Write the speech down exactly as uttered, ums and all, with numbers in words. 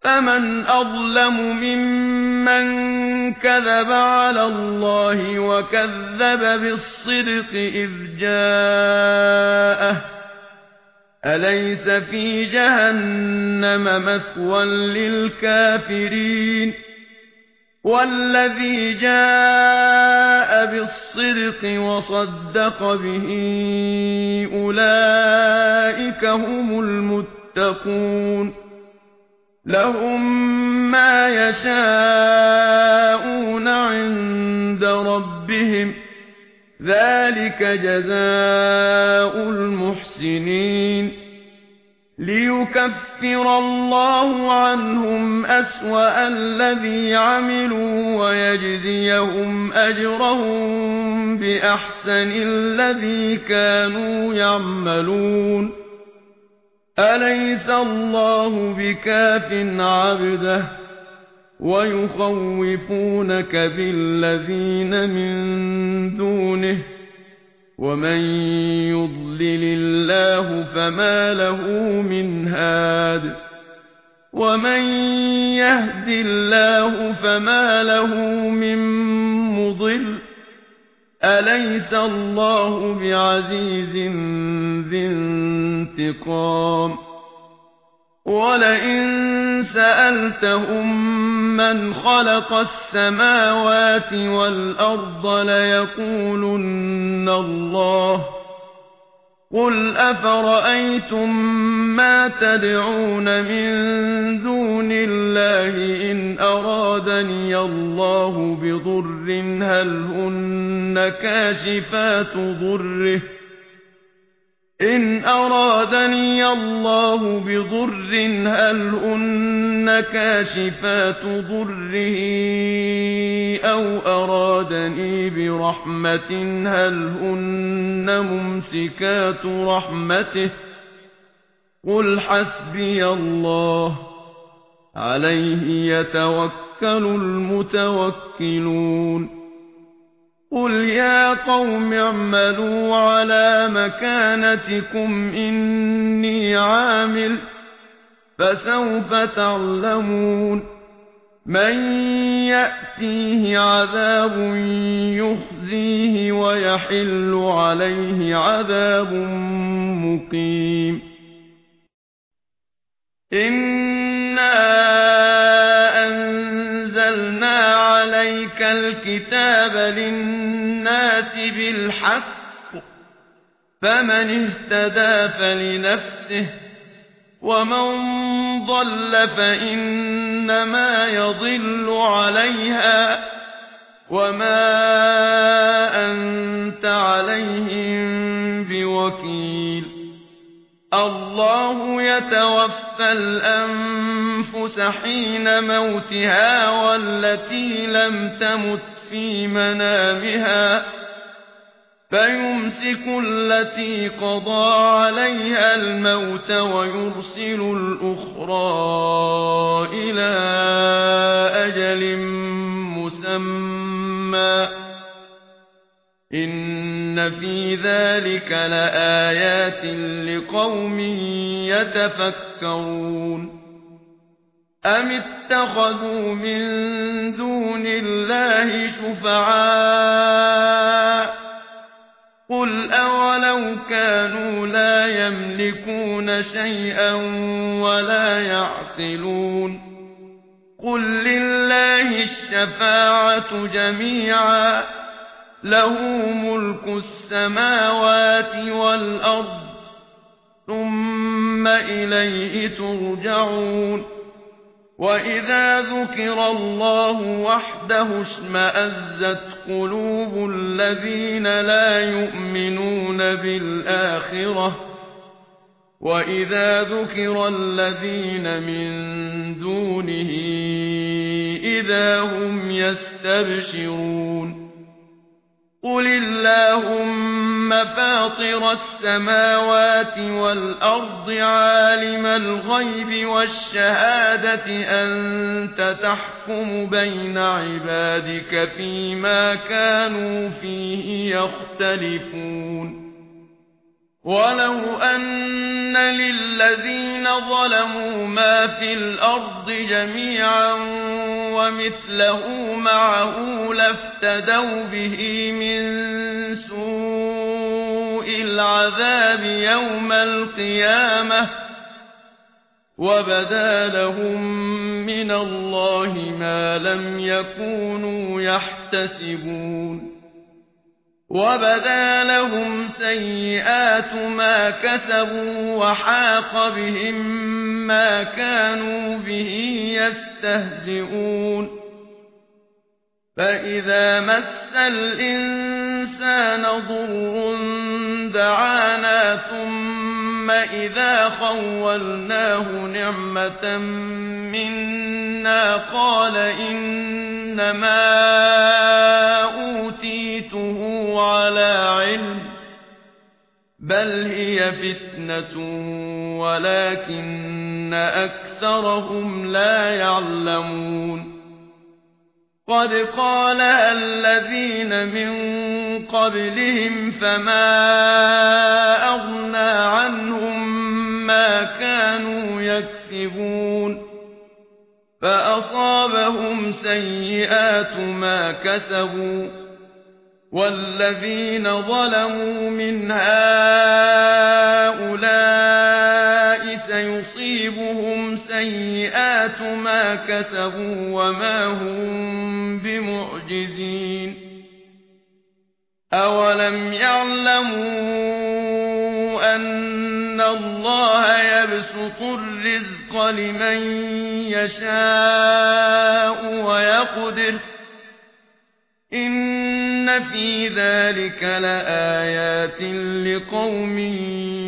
فمن أظلم ممن كذب على الله وكذب بالصدق إذ جاءه أليس في جهنم مثوى للكافرين والذي جاء بالصدق وصدق به أولئك هم المتقون لهم ما يشاءون عند ربهم ذلك جزاء المحسنين ليكفر الله عنهم أسوأ الذي عملوا ويجزيهم أجرهم بأحسن الذي كانوا يعملون أليس الله بكاف عبده ويخوفونك بالذين من دونه ومن يضلل الله فما له من هاد ومن يهد الله فما له من مضل أليس الله بعزيز ذي انتقام ولئن سألتهم من خلق السماوات والأرض ليقولن الله قل أفرأيتم ما تدعون من دون الله إن أرادني الله بضر هل هن كاشفات ضره إن أرادني الله بضر هل هن كاشفات ضره أو أرادني برحمة هل هن ممسكات رحمته قل حسبي الله عليه يتوكل المتوكلون قل يا قوم اعملوا على مكانتكم إني عامل فسوف تعلمون من يأتيه عذاب يخزيه ويحل عليه عذاب مقيم إنا أنزلنا عليك الكتاب للناس بالحق فمن اهتدى فلنفسه ومن ضل فإنما يضل عليها وما أنت عليهم بوكيل الله يتوفى الأنفس حين موتها والتي لم تمت في منامها فيمسك التي قضى عليها الموت ويرسل الأخرى إلى أجل مسمى إن في ذلك لآيات لقوم يتفكرون أم اتخذوا من دون الله شفعاء قل أولو كانوا لا يملكون شيئا ولا يعقلون قل لله الشفاعة جميعا له ملك السماوات والأرض ثم إليه ترجعون وإذا ذكر الله وحده اشمأزت قلوب الذين لا يؤمنون بالآخرة وإذا ذكر الذين من دونه إذا هم يستبشرون قل اللهم فاطر السماوات والأرض عالم الغيب والشهادة أنت تحكم بين عبادك فيما كانوا فيه يختلفون ولو أن للذين ظلموا ما في الأرض جميعا ومثله معه لافتدوا به من سوء العذاب يوم القيامة وبدا لهم من الله ما لم يكونوا يحتسبون وبدا لهم سيئات ما كسبوا وحاق بهم ما كانوا به يستهزئون فإذا مس الإنسان ضر دعانا ثم إذا خولناه نعمة منا قال إنما أوتيته على علم بل هي فتنة ولكن أكثرهم لا يعلمون قد قالها الذين من قبلهم فما أغنى عنهم ما كانوا يكسبون فأصابهم سيئات ما كسبوا والذين ظلموا من هؤلاء سيصيبهم سيئات ما كسبوا وما هم بمعجزين أولم يعلموا أن الله يبسط الرزق لمن يشاء ويقدر إن في ذلك لآيات لقوم